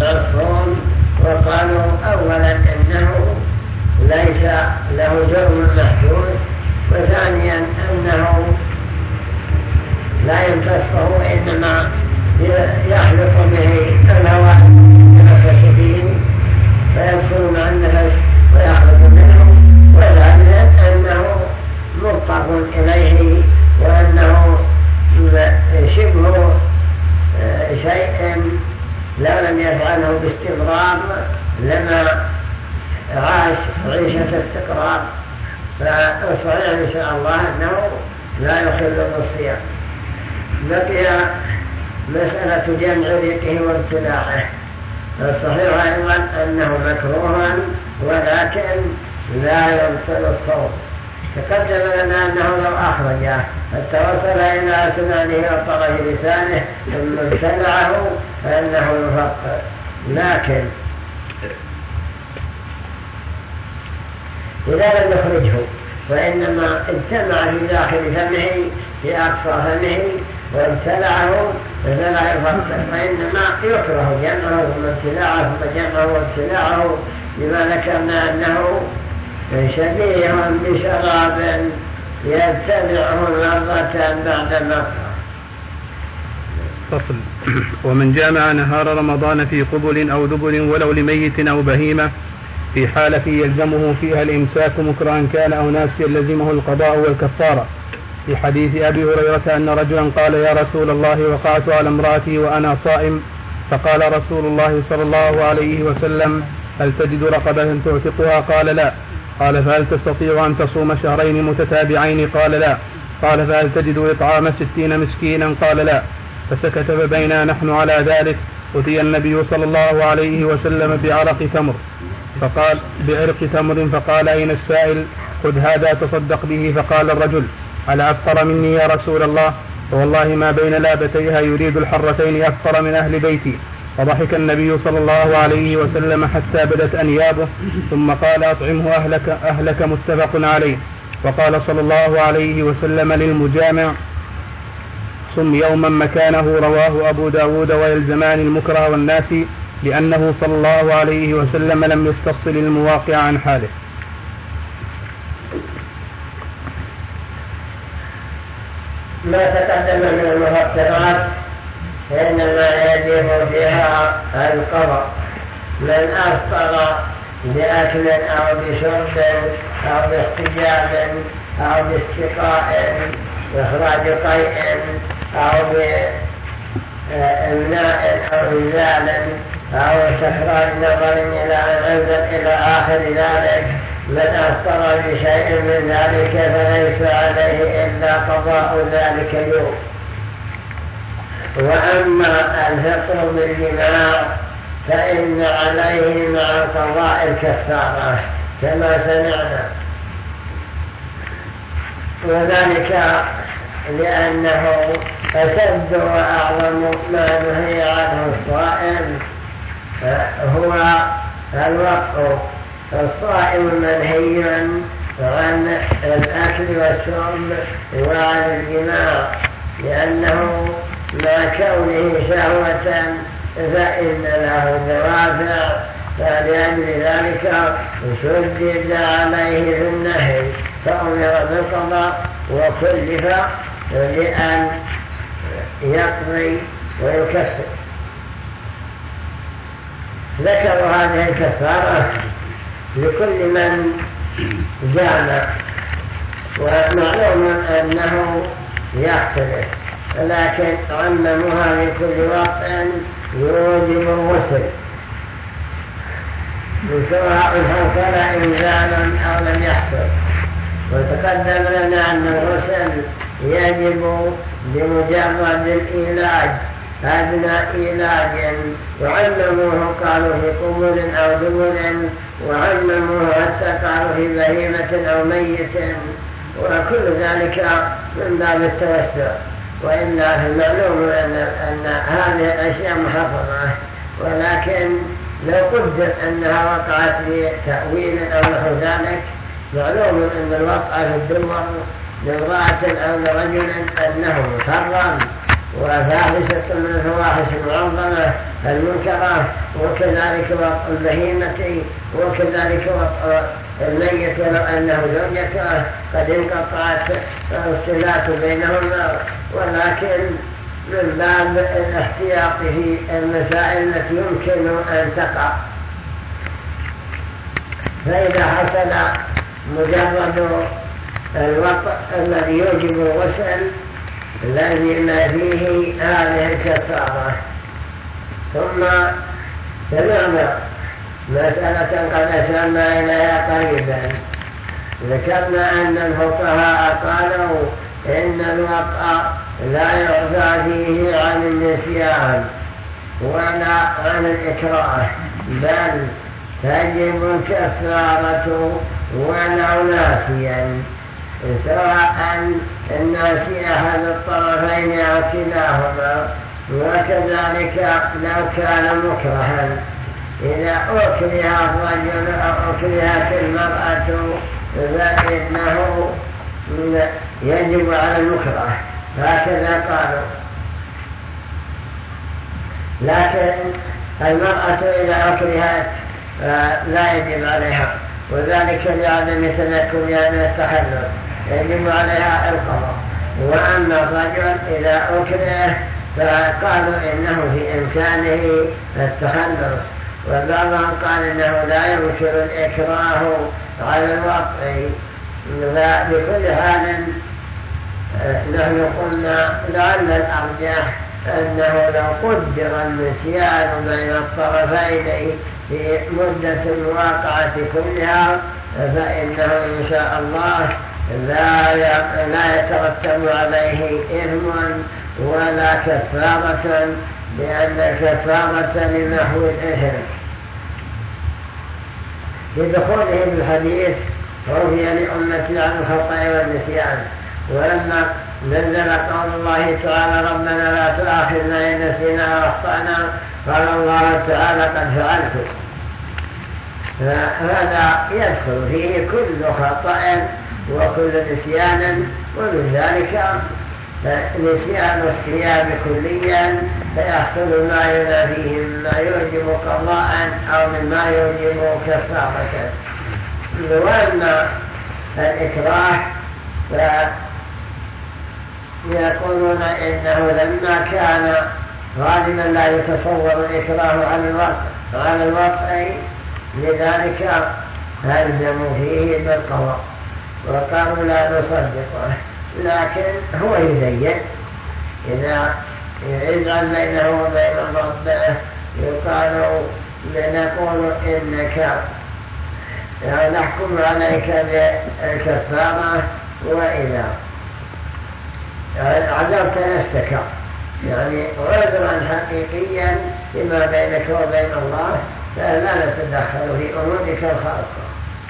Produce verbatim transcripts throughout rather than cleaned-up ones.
الصوم، وقالوا أولا إنه ليس له جرم محسوس، وثانيا أنه لا يمتصه، إنما يحلق به الهواء ينفس به فيدخل مع النفس ويخرج منه، وثالثا أنه مضطر إليه، وأنه شبه شيء لو لم يفعله باستمرار لما عاش عيشة استقرار. فالصحيح إن شاء الله أنه لا يخل بالصيام. بقي مسألة جمع ريقه وابتلاعه. الصحيح أيضا أنه مكروه، ولكن لا يبطل الصوم. تقدم لنا أنه لو أخرجه حتى وصل إلى أسنانه وطرف لسانه ثم ابتلعه فإنه يفطر، لكن إذا لم يخرجه وإنما اجتمع في داخل فمه في أقصى فمه وابتلعه فلا يفطر، وإنما يكره جمعه ثم ابتلاعه ثم جمعه وابتلاعه، لما ذكرنا أنه شبيه بشراب يبتلعه مرة بعد مرة. فصل. ومن جامع نهار رمضان في قبل أو دبر ولو لميت أو بهيمة في حالة يلزمه فيها الإمساك مكرها كان أو ناسيا لزمه القضاء والكفارة، في حديث أبي هريرة أن رجلا قال يا رسول الله وقعت على امرأتي وأنا صائم، فقال رسول الله صلى الله عليه وسلم هل تجد رقبة تعتقها؟ قال لا. قال فهل تستطيع أن تصوم شهرين متتابعين؟ قال لا. قال فهل تجد إطعام ستين مسكينا؟ قال لا. فسكت، فبينا نحن على ذلك أتي النبي صلى الله عليه وسلم بعرق تمر فقال بعرق تمر فقال أين السائل؟ خذ هذا تصدق به. فقال الرجل ألا أفقر مني يا رسول الله؟ فوالله ما بين لابتيها يريد الحرتين أفقر من أهل بيتي. فضحك النبي صلى الله عليه وسلم حتى بدت أنيابه، ثم قال أطعمه أهلك, أهلك متفق عليه. وقال صلى الله عليه وسلم للمجامع صم يوما مكانه، رواه أبو داود. ويلزمان المكره والناس، لأنه صلى الله عليه وسلم لم يستفصل المواقع عن حاله. ما تقدم من المفطرات إنما يجب فيها القضاء. من أفطر بأكل أو بشرب أو باستجاب أو باستقاء إخراج قيء أو بإمناء أو إنزال أو استخراج نظر إلى أن أنزل إلى آخر ذلك، من أفطر بشيء من ذلك فليس عليه إلا قضاء ذلك اليوم. وأما الفطر بالجماع فإن عليه مع قضاء الكفارة كما سمعنا، وذلك لأنه أشد وأعظم ما نهي عنه الصائم هو الوقت. الصائم منهي عن الأكل والشرب وعن الجماع، لأنه مع كونه شهوة فإن له دوافع، فلأجل ذلك شدد عليه في النهي فأمر بالقضاء وكلف لأن يقضي ويكفر. ذكروا هذه الكفارة لكل من جامع، ومعلوم أنه يختلف، لكن عممها في كل وقت يوجب الغسل سواء حصل إنزالا أو لم يحصل. وتقدم لنا أن الغسل يجب بمجرد الإيلاج أدنى إيلاج، وعمموه قالوا في قبول أو دبر، وعمموه حتى قالوا في بهيمة أو ميت، وكل ذلك من باب التوسع. وإلا في المعلوم أن, أن هذه الأشياء محرمة، ولكن لو قدر أنها وقعت لتأويل أو نحو ذلك، معلوم أن الوقع في الدمر لامرأة أو لرجل أنه محرم، وفاحشة من الفواحش المعظمة المنكرة، وكذلك وطء البهيمة، وكذلك وطء الميت ولو أنه زوجته قد انقطعت الصلات بينهما، ولكن من باب الاحتياط في المسائل التي يمكن أن تقع. فإذا حصل مجرد الوطء الذي يوجب الغسل لازم فيه هذه الكفارة. ثم سمعنا مسألة قد أشرنا إليها قريبا، ذكرنا أن الفقهاء قالوا إن الوطء لا يعفى فيه عن النسيان ولا عن الإكراه، بل تجب الكفارة ولو ناسيا، سواء الناسي أحد الطرفين أو كلاهما، وكذلك لو كان مكرها، إذا أكره الرجل أو أكرهت المرأة فإنه يجب على المكره، هكذا قالوا. لكن المرأة إذا أكرهت لا يجب عليها، وذلك لعدم تمكنها من التحلل، يجب عليها القضاء. وأما الرجل إذا أكره فقالوا إنه في إمكانه التخلص، وبعضهم قال إنه لا يمكن الإكراه على الوطء. فبكل حال نحن قلنا لعل الأرجح أنه لو قدر النسيان بين الطرفين في مدة الواقعة كلها فإنه إن شاء الله لا لا يترتب عليه إثم ولا كفارة، لأن الكفارة لمحو الإثم. بدخوله بالحديث عفي لأمتي عن الخطأ والنسيان، ولما نزل قول الله تعالى ربنا لا تؤاخذنا إن نسينا وأخطأنا قال الله تعالى قد فعلت. فهذا يدخل فيه كل خطأ وكل نسيان، ومن ذلك نسيان الصيام كليا فيحصل ما ينافيه مما يوجب قضاء أو مما يوجب كفارة. وأما الإكراه فيقولون إنه لما كان غالبا لا يتصور الإكراه على الوطء لذلك هلزموا فيه بالقضاء وقالوا لا نصدقه، لكن هو يزين إذا يجعل بينه وبين ربه يقال لنقول إنك نحكم عليك بالكفارة وإذا عذرت نفسك يعني عذرا حقيقيا فيما بينك وبين الله فلا نتدخل في أمورك الخاصة.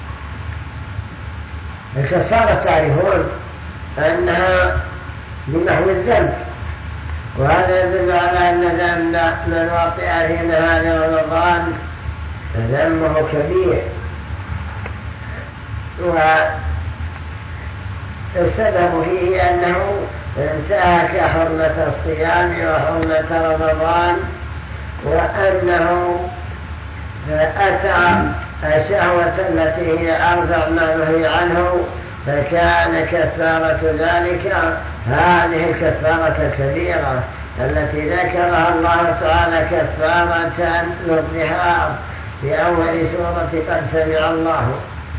الكفارة تعرفون أنها لمحو الذنب، وهذا يدل على أن ذنب من وطئ في نهار رمضان ذنبه كبير. والسبب فيه أنه انتهك حرمة الصيام وحرمة رمضان، وأنه أتى الشهوة التي هي أرفع ما نهي عنه، فكان كفارة ذلك هذه الكفارة الكبيرة التي ذكرها الله تعالى كفارة للظهار في أول سورة قد سمع الله.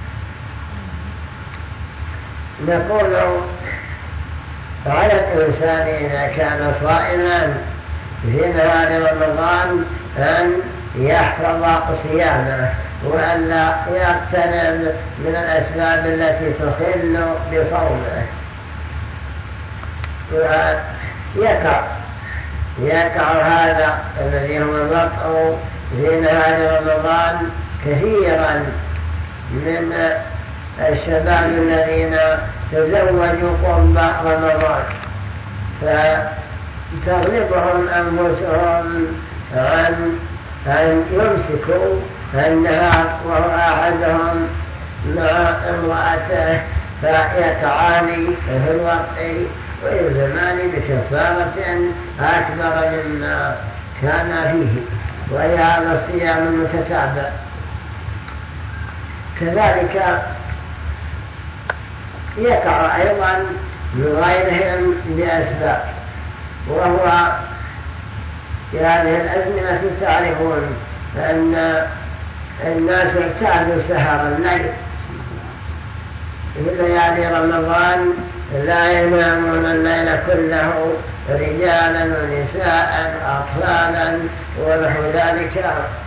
نقول على الإنسان إذا كان صائما في نهار رمضان أن يحفظ صيامه وألا يقترب من الأسباب التي تخل بصومه. ويقع يقع هذا الذي هو الوطء في نهار رمضان كثيرا من الشباب الذين تزوجوا قرب رمضان، فتغلبهم أنفسهم عن أن يمسكوا النهار وهو أحدهم مع امرأته فيقعان في الوقع ويلزمان بكفارة أكبر مما كان فيه، وهي هذا الصيام المتتابع. كذلك يقع أيضا بغيرهم بأسباب، وهو في هذه الأزمنة تعرفون أن الناس اعتادوا سهر الليل في ليالي رمضان، لا ينامون الليل كله، رجالا ونساء وأطفالا ونحو ذلك.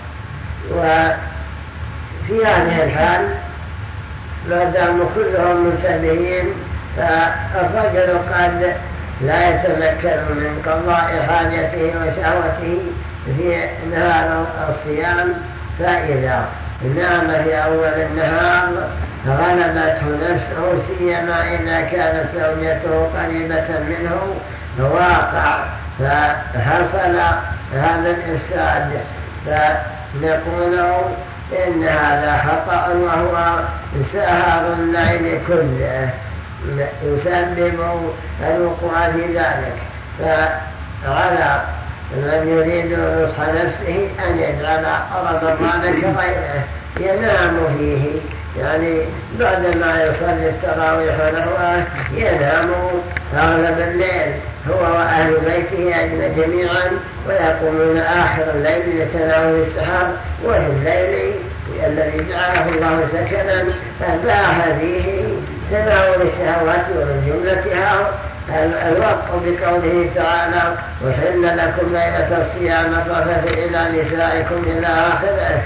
وفي هذه الحال ما داموا كلهم منتبهين فالرجل قد لا يتمكن من قضاء حاجته وشهوته في نهار الصيام، فإذا نام في أول النهار غلبته نفسه، سيما إذا كانت زوجته قريبة منه واقع فحصل هذا الإفساد، فنقول إن هذا خطأ وهو سهر الليل كله يسبب الوقوع في ذلك. فعلى من يريد نصح نفسه أن يجعل رمضان كغيره ينام فيه، يعني بعدما يصلي التراويح ونحوه ينام أغلب الليل هو وأهل بيته جميعا، ويقومون آخر الليل لتناول السحر، وفي الليل الذي جعله الله سكنا أباح فيه تناول الشهوات ومن جملتها الوقت بقوله تعالى: وحل لكم ليلة الصيام الرفث إلى نسائكم إلى آخره.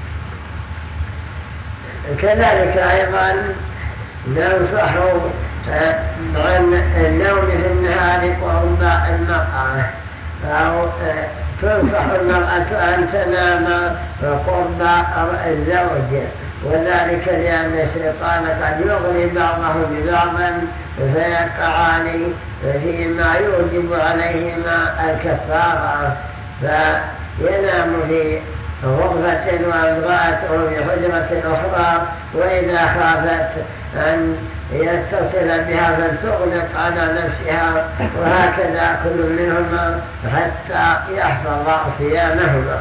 كذلك أيضا ننصح عن النوم في النهار قرب المرأة، أو تنصح المرأة أن تنام قرب الزوج، وذلك لأن الشيطان قد يغري بعضهم ببعضا فيقعان فيما يوجب عليهما الكفارة، فينام في غرفة وامرأته في حجرة أخرى، وإذا خافت أن يتصل بها فلتغلق على نفسها، وهكذا كل منهما حتى يحفظ صيامهما.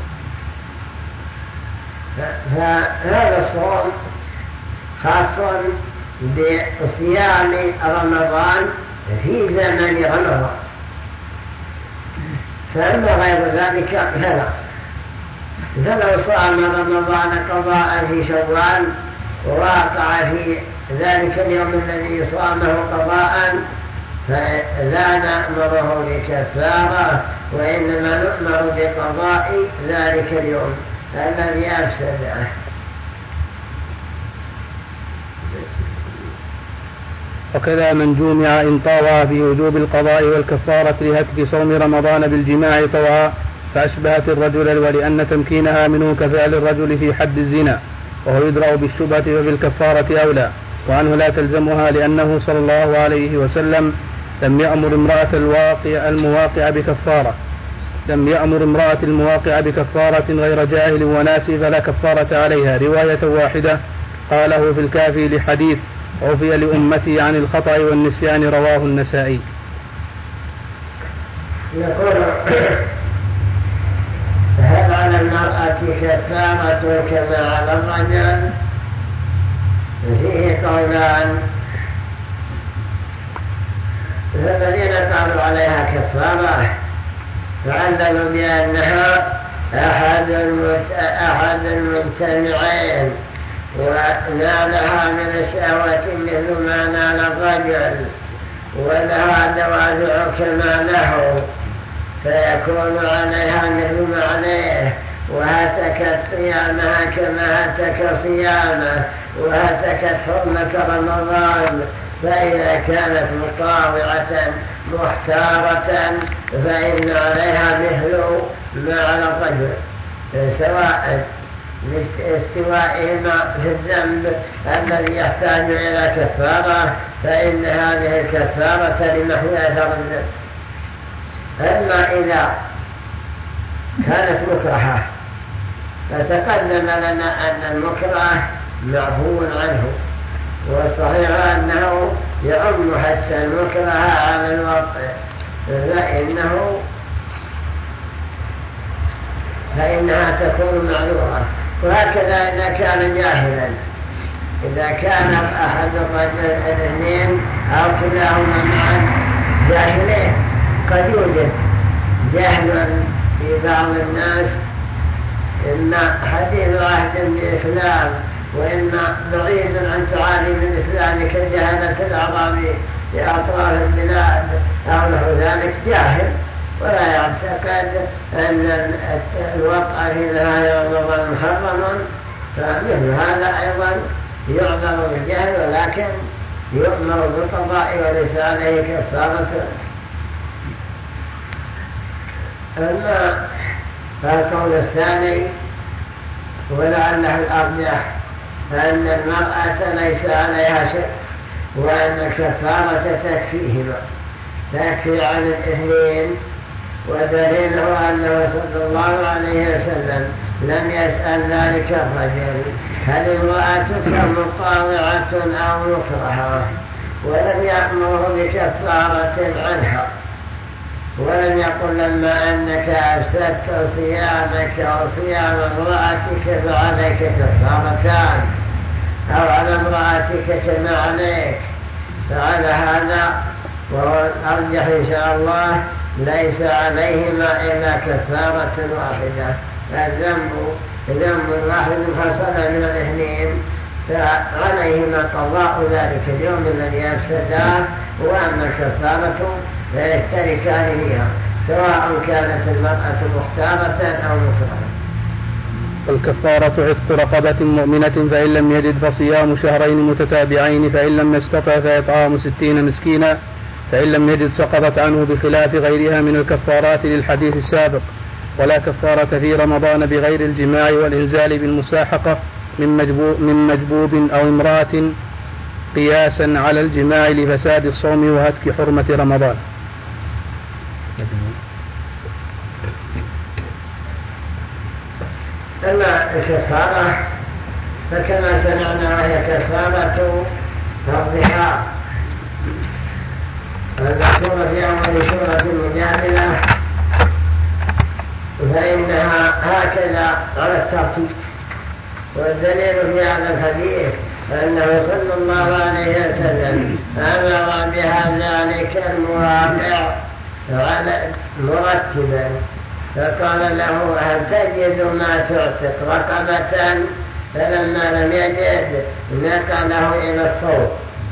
فهذا الصوم خاص بصيام رمضان في زمن رمضان، فأما غير ذلك فلا. فلو صام رمضان قضاء في شوال وواقع في ذلك اليوم الذي صامه قضاء فلا نأمره بكفارة، وإنما نؤمر بقضاء ذلك اليوم الذي أفسده. وكذا من جمع إن طاوى في وجوب القضاء والكفارة لهتك صوم رمضان بالجماع طوعا فأشبهت الرجل، ولأن تمكينها منه كفعل الرجل في حد الزنا، وهو يدرأ بالشبهة وبالكفارة أولى، وعنه لا تلزمها، لأنه صلى الله عليه وسلم لم يأمر امرأة الواقع المواقع بكفارة لم يأمر امرأة المواقع بكفارة غير جاهل وناسي فلا كفارة عليها، رواية واحدة قاله في الكافي لحديث عفي لأمتي عن الخطأ والنسيان، رواه النسائي. يقول: هل على المرأة كفارة كما على الرجل؟ فيه قولان، فالذين قالوا عليها كفارة فعللوا بأنها أحد أحد المجتمعين ونالها من الشهوة مثل ما نال الرجل، ولها دوافع كما له، فيكون عليها مثل ما عليه، وهتكت صيامها كما هتك صيامه، وهتكت حرمة رمضان. فإذا كانت مطاوعة مختارة فإن عليها مثل ما على الرجل، سواء لاستوائهما في الذنب الذي يحتاج إلى كفارة، فإن هذه الكفارة لمحو أثر الذنب. أما إذا كانت مكرهة فتقدم لنا أن المكره معفو عنه، والصحيح أنه يعم حتى المكره على الوطء، فإنه فإنها تكون معذورة. وهكذا إذا كان جاهلا، إذا كان أحد الاثنين أو كلاهما معا جاهلين، قد يوجد جهل في بعض الناس، إما حديث عهد بالإسلام وإما بعيد عن تعاليم الإسلام كجهلة الأعراب في أطراف البلاد أو نحو ذلك، جاهل ولا يعتقد أن الوقع في نهاية رمضان محرم، فمثل هذا أيضا يعذر بالجهل، ولكن يؤمر بالقضاء وليس عليه كفارة. أما القول الثاني ولعله الأرجح أن المرأة ليس عليها شيء، وأن الكفارة تكفيهما، تكفي عن الاثنين، ودليله أنه صلى الله عليه وسلم لم يسأل ذلك الرجل هل امرأتك مطاوعة أو مكرهة، ولم يأمره بكفارة عنها، ولم يقل لما أنك أفسدت صيامك وصيام امرأتك فعليك كفارتان، أو على امرأتك كما عليك. فعلى هذا وهو الأرجح إن شاء الله ليس عليهما إلا كفارة واحدة، الذنب ذنب واحد فصل من الاثنين، فعليهما قضاء ذلك اليوم الذي أفسداه، وأما الكفارة فيشتركان فيها سواء كانت المرأة مختارة أو مكرهة. والكفارة عتق رقبة مؤمنة، فإن لم يجد فصيام شهرين متتابعين، فإن لم يستطع فإطعام ستين مسكينا، فإن لم يجد سقطت عنه بخلاف غيرها من الكفارات للحديث السابق. ولا كفارة في رمضان بغير الجماع والإنزال بالمساحقة من مجبوب, من مجبوب أو امرأة قياسا على الجماع لفساد الصوم وهتك حرمة رمضان. أما الكفارة فكما سمعنا وهي كفارة الظهار المذكورة في أول سورة المجادلة، فإنها هكذا على الترتيب. والدليل في هذا الحديث أنه صلى الله عليه وسلم أمر بها ذلك المواقع مرتبا، فقال له هل تجد ما تعتق رقبة؟ فلما لم يجد نقله إلى الصوم،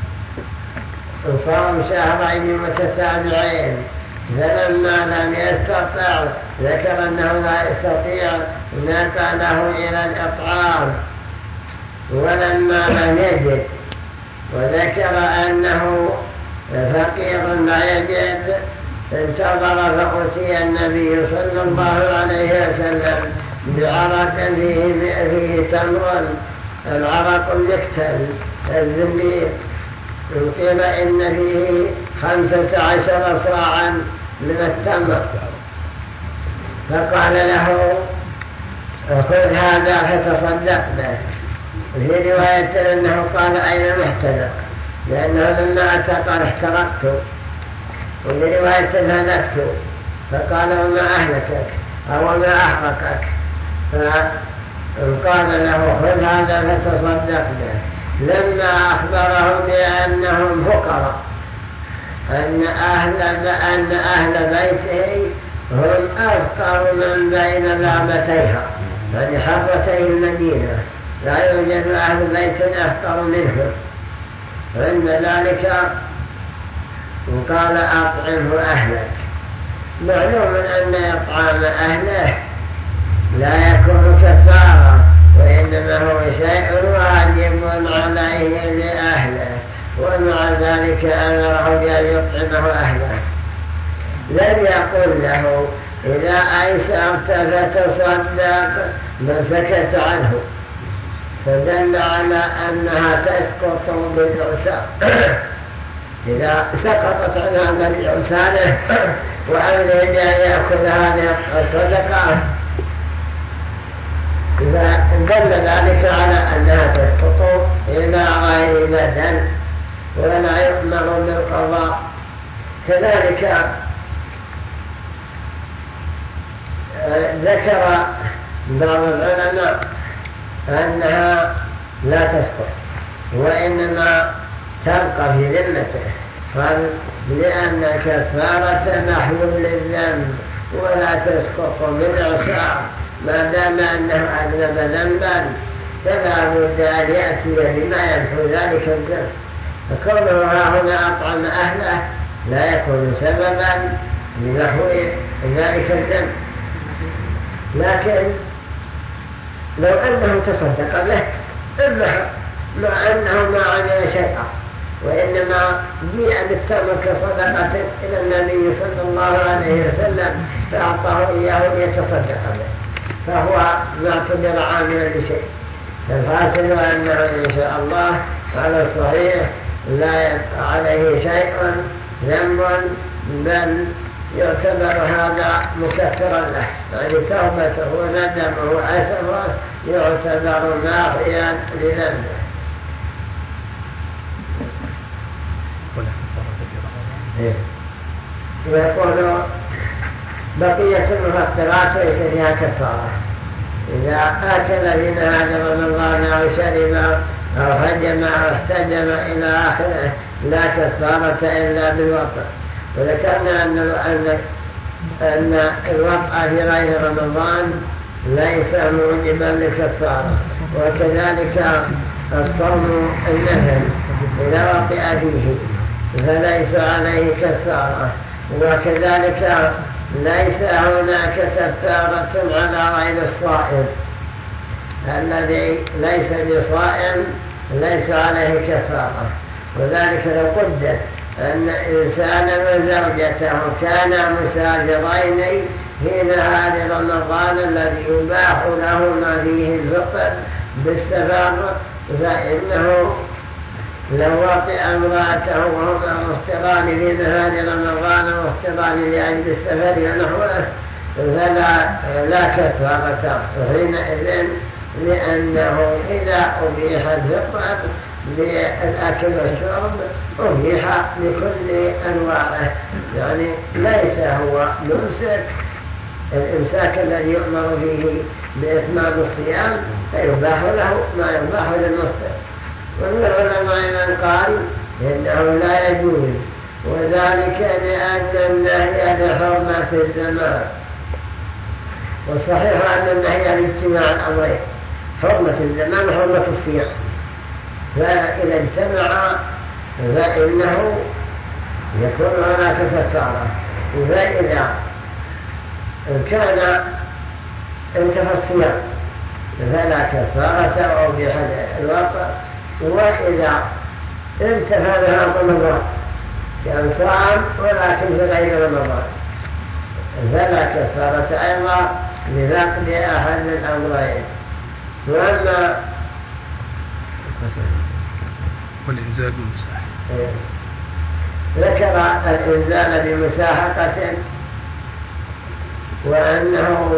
صام شهرين متتابعين، فلما لم يستطع ذكر أنه لا يستطيع نقله إلى الإطعام، ولما لم يجد وذكر أنه فقير لا يجد انتظر فأتي النبي صلى الله عليه وسلم بعرق فيه, فيه تمر، العرق المكتل الزبيب، قيل إن فيه خمسة عشر صاعا من التمر، فقال له خذ هذا فتصدق به. في رواية أنه قال أين محتدق، لأنه لما أتقر احترقت، وفي رواية هلكت، فقال وما أهلكك أو ما أحرقك، فقال له خذ هذا فتصدق به. لما أخبرهم بأنهم فقراء، أن أهل, أن أهل بيته هم أفقر من بين لابتيها، يعني حرتي المدينة لا يوجد أهل بيت أفقر منهم، عند ذلك قال أطعمه أهلك. معلوم أن إطعام أهله لا يكون كفارة، وإنما هو شيء واجب عليه لأهله، ومع ذلك أمره بأن يطعمه أهله. لم يقل له إذا أيسرت فتصدق، بل سكت عنه، فدل على أنها تسقط بالعسار. إذا سقطت عن هذا العسانة وأمره بأن يأخذ هذه الصدقة، دل ذلك على أنها تسقط إلى غير بدن ولا يؤمر بالقضاء. كذلك ذكر بعض العلماء أنها لا تسقط وإنما تبقى في ذمته، قال لأن كفارة محو للذنب ولا تسقط بالإعصار ما دام أنه أذنب ذنبا فلا بد أن يأتي بما يمحو ذلك الذنب، فكونه هنا أطعم أهله لا يكون سببا لمحو ذلك الذنب. لكن لو أنه تصدق به إلا مع أنه ما عمل شيئا وإنما جيء بالتمر كصدقة إلى النبي صلى الله عليه وسلم فأعطاه إياه ليتصدق به فهو ما اعتبر عاملا لشيء. فالحاصل أنه إن شاء الله على الصحيح لا يبقى عليه شيء ذنب بل يعتبر هذا مكفرا له، يعني توبته وندمه وأسفه يعتبر ماحيا لذنبه. يقول بقية المفطرات ليس فيها كفارة، إذا أكل في نهار رمضان أو شرب أو هجم أو احتجم إلى آخره لا كفارة إلا بالوطء. وذكرنا أن أن أن الوطء في غير رمضان ليس موجبا للكفارة، وكذلك الصوم النفل إذا وطئ فيه فليس عليه كفارة، وكذلك ليس هناك كفارة على غير الصائم، الذي ليس بصائم ليس عليه كفارة. وذلك لو قدر أن إنسانا وزوجته كانا مسافرين في نهار رمضان الذي يباح لهما فيه الفطر بالسفر، فإنه لو وطئ امرأته وهما مفطران في نهار رمضان ومفطران لأجل السفر ونحوه فلا لا كفارة حينئذ، لأنه إذا أبيح الفطر بالأكل والشرب أبيح بكل أنواعه، يعني ليس هو ممسك الإمساك الذي يؤمر فيه بإتمام الصيام فيباح له ما يباح للمفطر. ومن العلماء من قال إنه لا يجوز، وذلك لأن النهي لحرمة الزمان، والصحيح أن النهي لاجتماع الأمرين، حرمة الزمان وحرمة الصيام، فإذا اجتمع فإنه يكون هناك كفارة. فإذا كان انتهى الصيام فلا كفارة أو بحد الواقع، وإذا انتهى لها رمضان كان صام ولكن في غير رمضان فلا كفارة أيضا لفقد أحد الأمرين. وأما والإنزال بمساحة ذكر الإنزال بمساحقة وأنه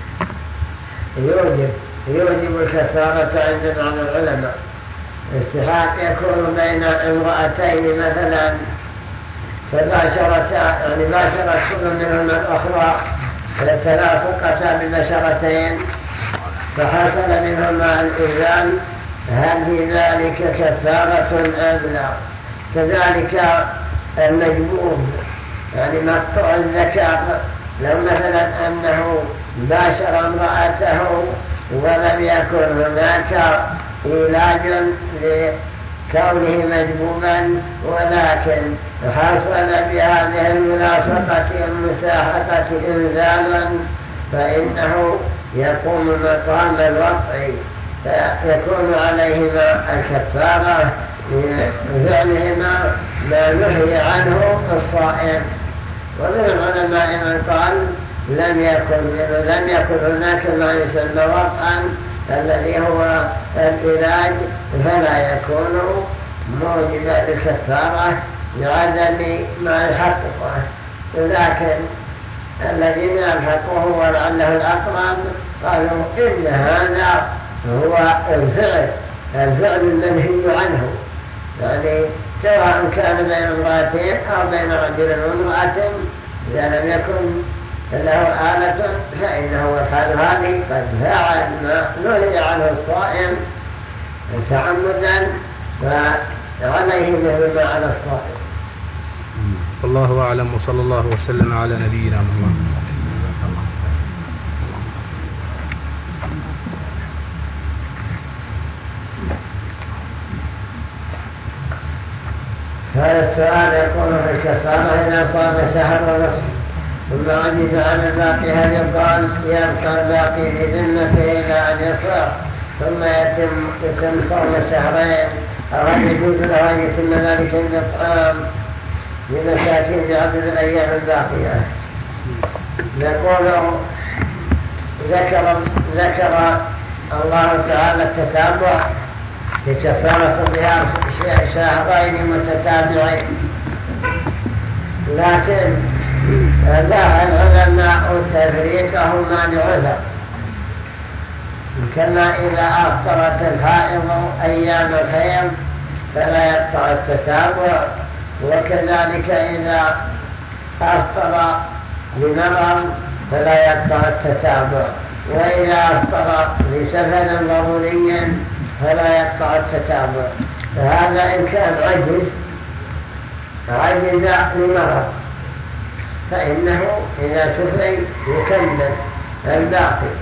يوجب يوجب الكفارة عند بعض العلماء. السحاق يكون بين امرأتين مثلا فباشرتا يعني باشرت كل منهما الأخرى فتلاصقتا بالبشرتين فحصل منهما الإنزال، هل في ذلك كفارة أم لا؟ كذلك المجبور يعني مقطوع الذكر، لو مثلا أنه باشر امرأته ولم يكن هناك علاج لكونه مجبوبا ولكن حصل بهذه الملاصقة المساحقة إنزالا فإنه يقوم مقام الوضع، فيكون عليهما الكفارة لفعلهما ما نهي عنه الصائم. ومن العلماء من قال لم يكن لم يكن هناك ما يسمى وطئا الذي هو العلاج فلا يكون موجبا للكفارة لعدم ما يحققه، لكن الذين يلحقوه ولعله الأقرب قالوا إن هذا هو الفعل الفعل المنهي عنه، يعني سواء كان بين امرأتين أو بين رجل وامرأة، إذا لم يكن له آلة فإنه يفعل هذه قد فعل ما نهي عنه الصائم تعمدا، فعليه مثل ما على الصائم. والله أعلم، وصلى الله وسلم على نبينا محمد. هذا السؤال يقول في الكفارة إذا صام شهر ونصف ثم عجز عن الباقي، هل يقال يبقى الباقي في ذمته إلى أن يصرف ثم يتم يتم صوم شهرين، أو هل يجوز له أن يتم ذلك الإطعام لمساكين بعدد الأيام الباقية؟ نقول ذكر ذكر الله تعالى التتابع لكفارة صيام شهرين متتابعين، لكن لا العلماء تفريقهما لعذر، كما إذا أفطرت الحائض أيام الحيض فلا يقطع التتابع، وكذلك إذا أفطر لمرض فلا يقطع التتابع، وإذا أفطر لسفر ضروري فلا يقطع التتابع. فهذا إن كان عجز عجز لمرض فإنه إذا سفر يكمل الباقي.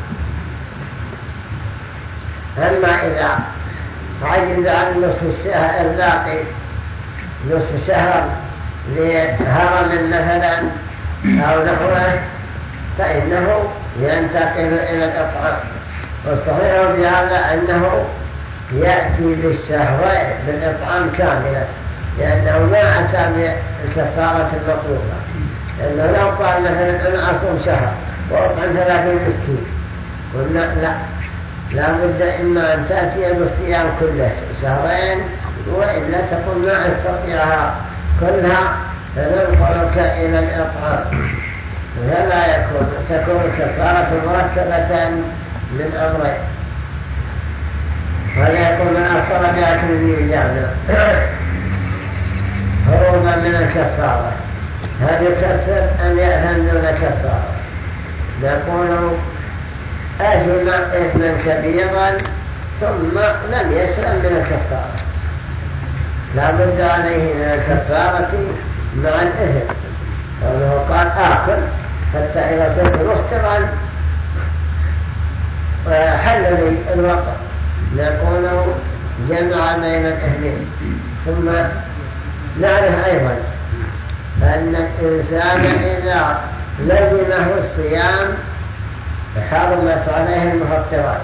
أما إذا عجز عن نصف الشهر الباقي نصف شهر لهرم مثلا أو نحوه فإنه ينتقل إلى الإطعام. والصحيح بهذا أنه يأتي بالشهرين بالإطعام كاملا، لأنه ما أتى بالكفارة المطلوبة. لأنه لو قال مثلا أنا أصوم شهر وأطعم ثلاثين مسكين، قلنا لا، لا بد إما أن تأتي بالصيام كله شهرين، وإلا تقول ما أستطيعها كلها فننقلك إلى الإطعام، فلا يكون تكون الكفارة مركبة من أمرين. ولا يكون من أفطر بأكل ذي جامع هروبا من الكفارة، هل يكفر أم يأثم دون كفارة؟ نقول أثم إثما كبيرا ثم لم يسلم من الكفارة، لا بد عليه من الكفارة مع الإثم، لأنه قال آكل حتى إذا صرت مفطرا حل لي الوقت، نقول جمع بين الأهلين. ثم نعرف أيضا أن الإنسان إذا لزمه الصيام حرمت عليه المفطرات.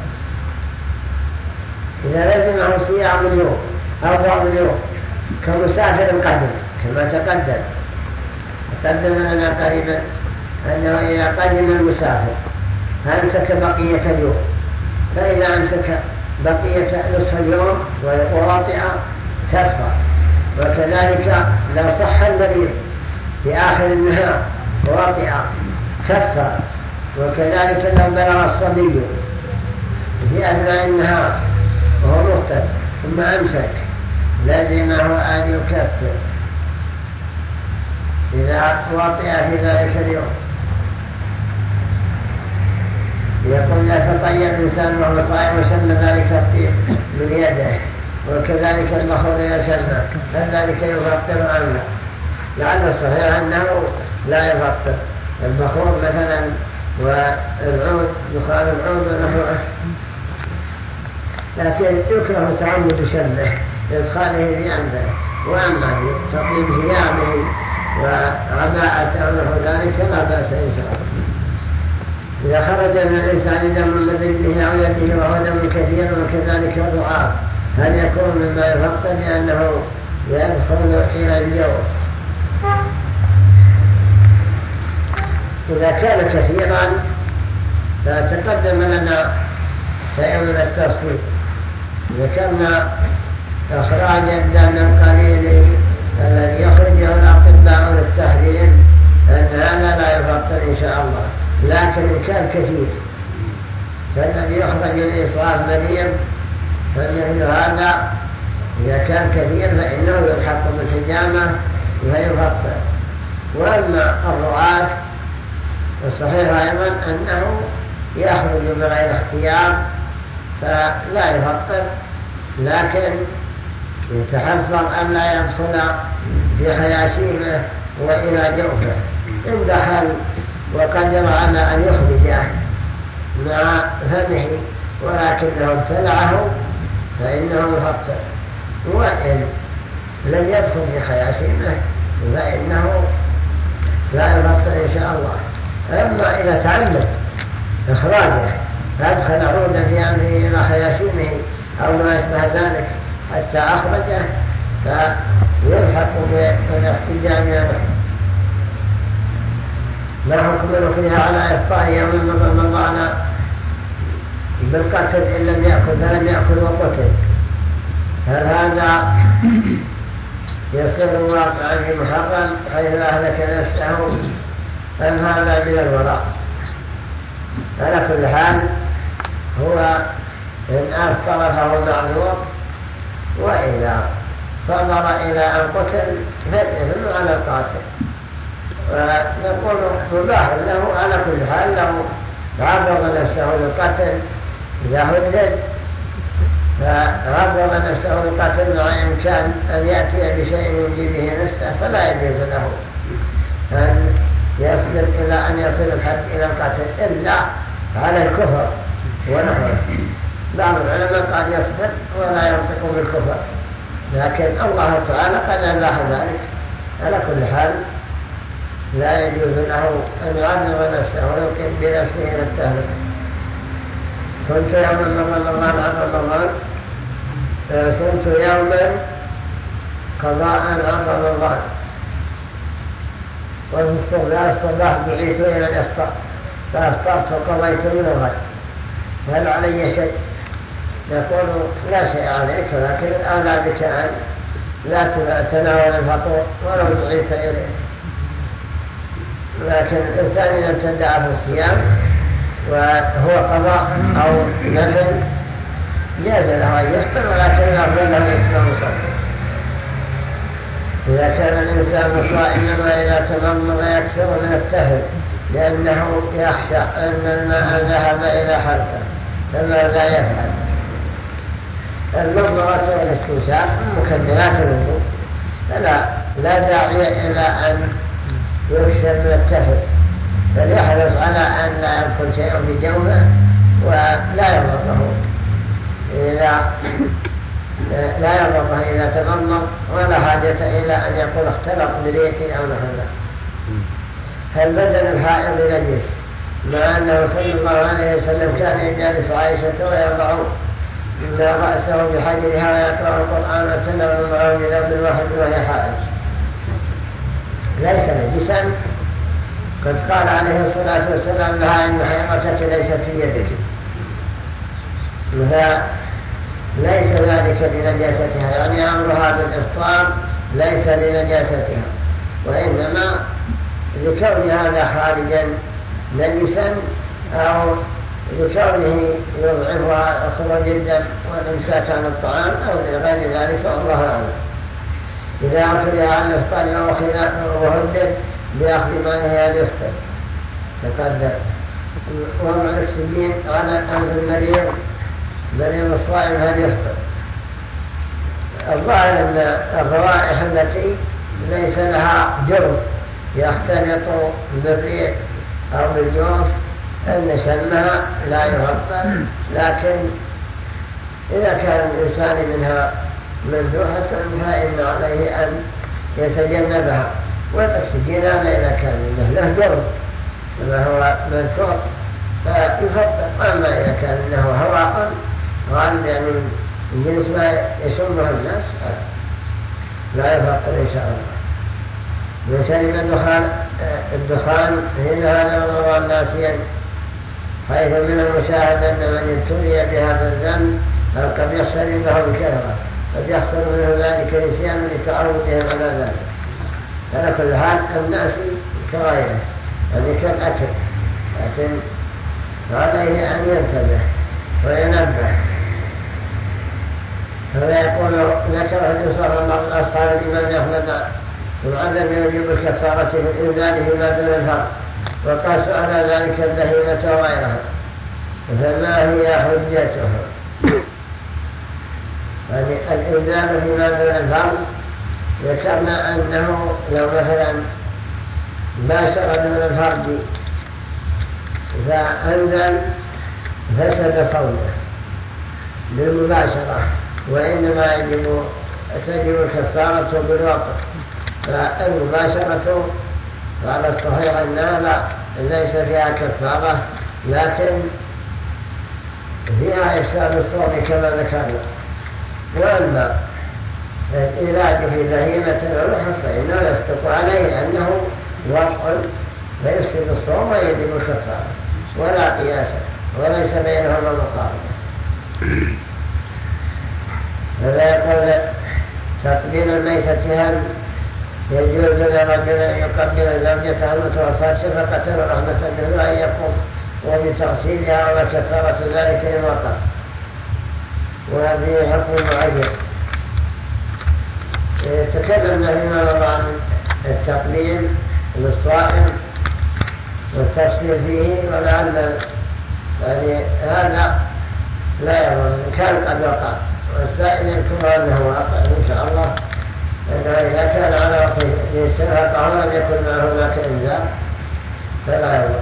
إذا لزمه صيام اليوم أو بعض اليوم كمسافر قدم كما تقدم تقدم لنا قريبا أنه إذا قدم المسافر أمسك بقية اليوم، فإذا أمسك بقية نصف اليوم وواطئ كفر. وكذلك لو صح المريض في آخر النهار واطئ كفر. وكذلك لو بلغ الصبي في أثناء النهار وهو مفطر ثم أمسك لازمه أن يكفر إذا واطئ في ذلك اليوم. يقول لا تطيب الإنسان وهو صائم وسمى ذلك الطيب من يده، وكذلك المخور إلى سلمة فذلك يفطر عنه. لعل الصحيح أنه لا يفطر المخور مثلا والعود دخان العود ونحوه، لكن يكره تعمد سلمه إدخاله بأنفه. وأما تطيب ثيابه وعباءته ونحو ذلك لا بأس إن شاء الله. إذا خرج من الإنسان دم من رجله أو يده وهو دم كثير وكذلك ضعاف هل يكون مما يفطر لأنه يدخل إلى الجوف؟ إذا كان كثيرا فتقدم لنا شيء من التفصيل. ذكرنا إخراج الدم القليل الذي يخرجه الأطباء للتحليل أن هذا لا يفطر إن شاء الله. لكن إن كان كثير فالذي يخرج الإسراف مريم فمثل هذا إذا كان كثير فإنه يلحق بالحجامة فيفطر. وأما الرعاة الصحيح أيضا أنه يخرج بغير اختيار فلا يفطر، لكن يتحفظ أن لا يدخل في حياشيمه وإلى جوفه. إن دخل وقدر على أن يخرجه مع فمه ولكنه ابتلعه فإنه يفطر، وإن لم يدخل في حياشيمه فإنه لا يفطر إن شاء الله. أما إذا تعمد إخراجه فأدخل عودا في أمره إلى حياشيمه أو ما يشبه ذلك حتى أخرجه فيلحق بالاحتجام له. ما حكم الأخرى على إفطار يوم من رمضان بالقتل إن لم يأكل فلم يأكل وقتل؟ هل هذا يصير واقعا في محرم حيث أهلك نفسه أم هذا من الوراء؟ على كل حال هو إن أفطر فهو معذور، وإذا صبر إلى أن قتل فالإثم على القاتل. ونقول مباح له على كل حال لو عرض نفسه للقتل إذا هدد فعرض نفسه للقتل مع إمكان أن يأتي بشيء ينجي به نفسه فلا يجوز له أن يصبر إلى أن يصل الحد إلى القتل إلا على الكفر ونحوه. بعض العلماء قال يصبر ولا ينطق بالكفر، لكن الله تعالى قد أباح ذلك. على كل حال لا يجوز له أن يعرض نفسه ويمكن بنفسه إلى التهلكة. صمت يوما من رمضان عن رمضان صمت يوما قضاء عن رمضان، وفي الصباح دعيت إلى الإفطار فأفطرت وقضيت من الغد، هل علي شيء؟ يقول لا شيء عليك، ولكن الأولى بك أن لا تناول الفطور ولو دعيت إليه. لكن الإنسان إذا ابتدع في الصيام وهو قضاء أو نفل جاز له أن يفطر، ولكن الأفضل له يتبع صومه. إذا كان الإنسان صائما وإذا تمضمض يكسر من التهل لأنه يخشى أن الماء ذهب إلى حلقه فماذا يفعل؟ المضمضة والاستنشاق مكملات الوضوء، فلا لا داعي إلى أن يكسر من التهل، فليحرص على أن لا يدخل شيء في جوفه ولا يضغطه إذا لا يضغطه إذا تمضمض، ولا حاجة إلى أن يقول اختلط بريقي أو نحو. هل بدن الحائض نجس؟ مع أنه صلى الله عليه وسلم كان يجالس عائشة ويضع رأسه بحجرها ويقرأ القرآن وسلم معه بذنب واحد وهي حائض. ليس نجسا، قد قال عليه الصلاة والسلام لها إن حيضتك ليست في يدك، ليس ذلك لنجاستها، يعني أمرها بالإفطار ليس لنجاستها، وإنما لكون هذا خارجا نجسا أو لكونه يضعفها خروج الدم والإمساك عن الطعام أو لغير ذلك، والله أعلم. إذا أخذ عن الإفطار وهدد بأخذ مالها يفطر تقدر. وضع الأكسجين على أنف المريض مريض الصائم هل يفطر؟ الظاهر أن الروائح التي ليس لها جرم يختلط بالريح أو بالجوف أن شمها لا يفطر، لكن إذا كان الإنسان منها مندوحة فإن عليه أن يتجنبها. والأكسجين هذا إذا كان له جرم كما هو منكوت فيفطر. أما إذا كان له هواء غالب يعني من جنس ما يشمه الناس لا يفطر إن شاء الله. من شرب الدخان الدخان هنا هذا رمضان ناسيا، حيث من المشاهد أن من ابتلي بهذا الذنب قد يحصل له بكثرة، قد يحصل منه ذلك نسيان لتعودهم على ذلك. على كل حال الناس كغيره، يعني كالأكل، لكن عليه أن ينتبه وينبه. هذا يقول ذكر النبي صلى الله عليه وسلم أصحاب الإمام أحمد وعدم يجب الكفارة في الإنزال فيما دون الفرض، وقاسوا على ذلك البهيمة وغيرها، فما هي حجته؟ يعني الإنزال فيما دون الفرض ذكرنا أنه لو مثلا باشر دون الفرض فأنزل فسد صومه بالمباشرة، وإنما يجب تجب الكفارة بالوقت. فالمباشرة على الصحيح أنها لا ليس فيها كفارة، لكن فيها إفساد الصوم كما ذكرنا. وأما العلاج في بهيمة العلح فإنه يصدق عليه أنه وضع فيفسد الصوم ويجب الكفارة ولا قياس وليس بينهما مقارنة. هذا يقول تقبيل الميتة هل يجوز لرجل أن يقبل زوجته المتوفاة شفقة ورحمة به أن يقوم وبتغسيلها وكفارة ذلك إن وقع، وهذه حكم معين. تكلمنا فيما مضى عن التقبيل للصائم والتفسير فيه، ولعل يعني هذا لا يظن كان قد وقع، والسائل يذكر أنه واقع إن شاء الله، أنه إذا كان على وقت السنة طهرا يكون معه ذاك إنزال فلا يظن.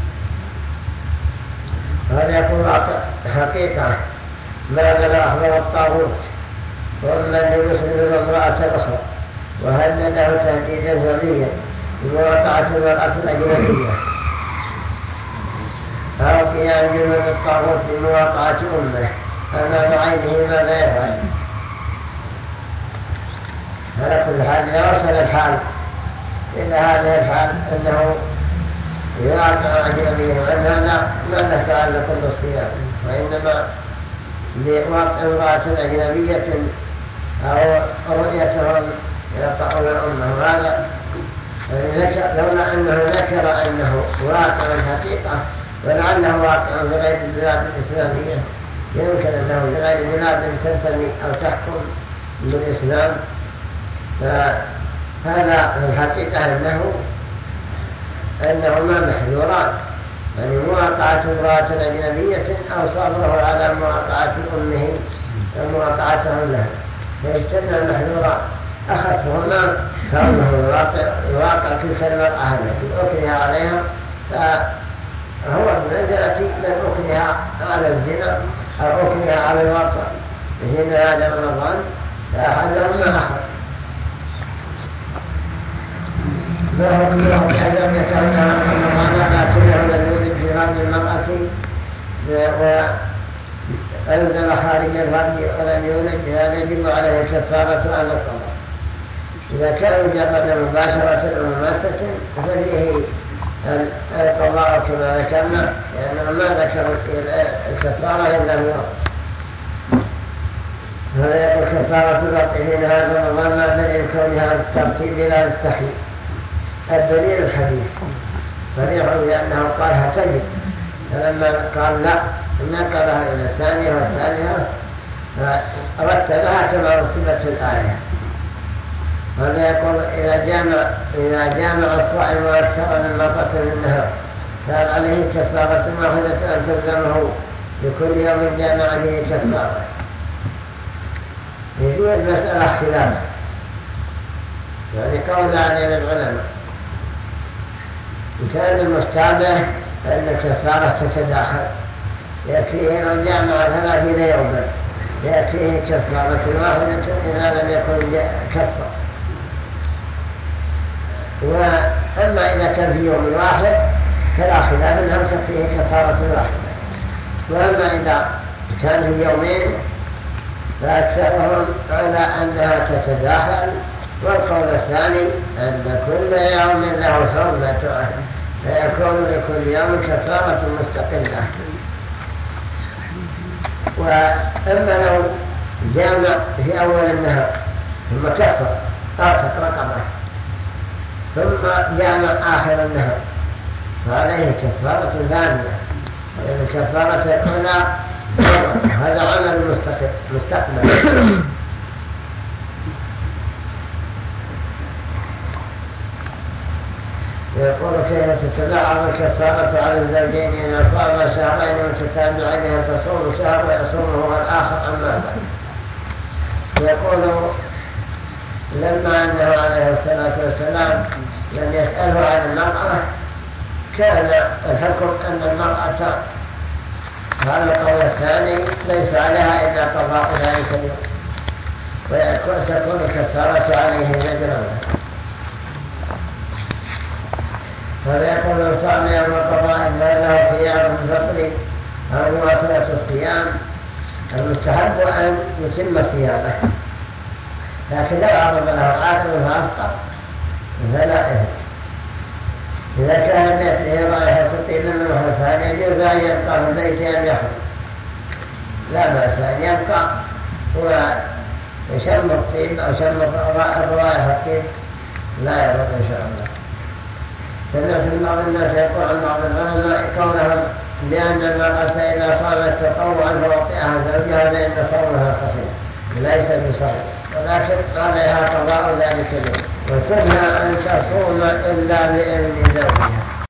هذا يكون واقع حقيقة ما بل أحضر الطاغوت ومن لمسلم امرأة أخرى وهدده تهديدا فظيعا بمواقعة المرأة الأجنبية أو قيام جنود الطاغوت بمواقعة أمه أمام عينه ماذا يفعل؟ على كل حال إذا وصل الحال إلى هذه الحال أنه يواقع أجنبيه، وأن هذا ما له تعلق بالصيام، وإنما بوقع امرأة أجنبية أو رؤيتهم يقطعون أمه. هذا لولا أنه ذكر أنه واقع الحقيقة ولعله واقع في غير البلاد الإسلامية، يمكن أنه في غير بلاد تنتمي أو تحكم بالإسلام، فهذا الحقيقة أنه أنهما محذوران، يعني مواقعة امرأة أجنبية أو صبره على مواقعة أمه ومواقعته لها، فيجتمع المحذوران. أخفهما كونه يواقع تلك المرأة التي أكره عليها، فهو بمنزلة من أكره على الزنا أو أكره على الواقع في هذا رمضان، فأحدهما أخر. فهو كلهم حذر يتعنى رمضان لكنه لم يولد في غرب المرأة وأنزل خارج الغرب ولم يولد، هذا يجب عليه الكفارة على القضاء. إذا كان مجرد مباشرة أو مماسة ففيه القضاء كما ذكرنا، لأنه ما ذكر الكفارة إلا هو. هذا يقول كفارة الوقت في هذا رمضان ما دليل كونها الترتيب لا التحليل. الدليل الحديث صريح بأنه قالها تجب، فلما قال لا نقلها إلى الثانية والثالثة فرتبها كما رتبت الآية. هذا يقول إذا جامع, إذا جامع الصائم وأكثر من مرة من النهار كان عليه كفارة واحدة أن تلزمه لكل يوم جامع به كفارة. في المسألة خلاف، يعني قول عليه العلماء كان المشتبه أن الكفارة تتداخل، يكفيه لو جامع ثلاثين يوما يكفيه كفارة واحدة إذا لم يكن كفر. وأما إذا كان في يوم واحد فلا خلاف أنه تكفيه كفارة واحدة. وأما إذا كان في يومين فأكثرهم على أنها تتداخل، والقول الثاني أن كل يوم له حرمة فيكون لكل يوم كفارة مستقلة. وأما لو جامع في أول النهار ثم كفر أعتق رقبة ثم جامع آخر النهار فعليه كفارة ثانية الكفارة تكون هذا عمل مستقبل. يقول كيف تتبعض الكفارة على الزوجين إن أصاب شهرين متتابعين تصوم شهر ويصومه الآخر أم ماذا؟ يقول لما أنه عليه الصلاة والسلام لم يسأله عن المرأة كان الحكم أن المرأة هذا القول الثاني ليس عليها إلا قضاء ذلك اليوم وتكون الكفارة عليه نجرا. هذا يقول صام يوم القضاء له صيام الفطر أو مواصلة الصيام المستحب أن يتم صيامه، لكن لو عرض له عاقل فأفطر فلا إثم. إذا كان البيت فيه رائحة طيب منه فهل يجوز أن يبقى في البيت أم يخرج؟ لا بأس أن يبقى ويشم الطيب أو شم رائحة الطيب لا يضر إن شاء الله. سمعت بعض الناس يقول عن بعض العلماء قولهم بأن المرأة إذا صامت تطوعا فوطئها زوجها فإن صومها صحيح ليس بصحيح، ولكن عليها قضاء ذلك اليوم وتنهى أن تصوم إلا بإذن زوجها.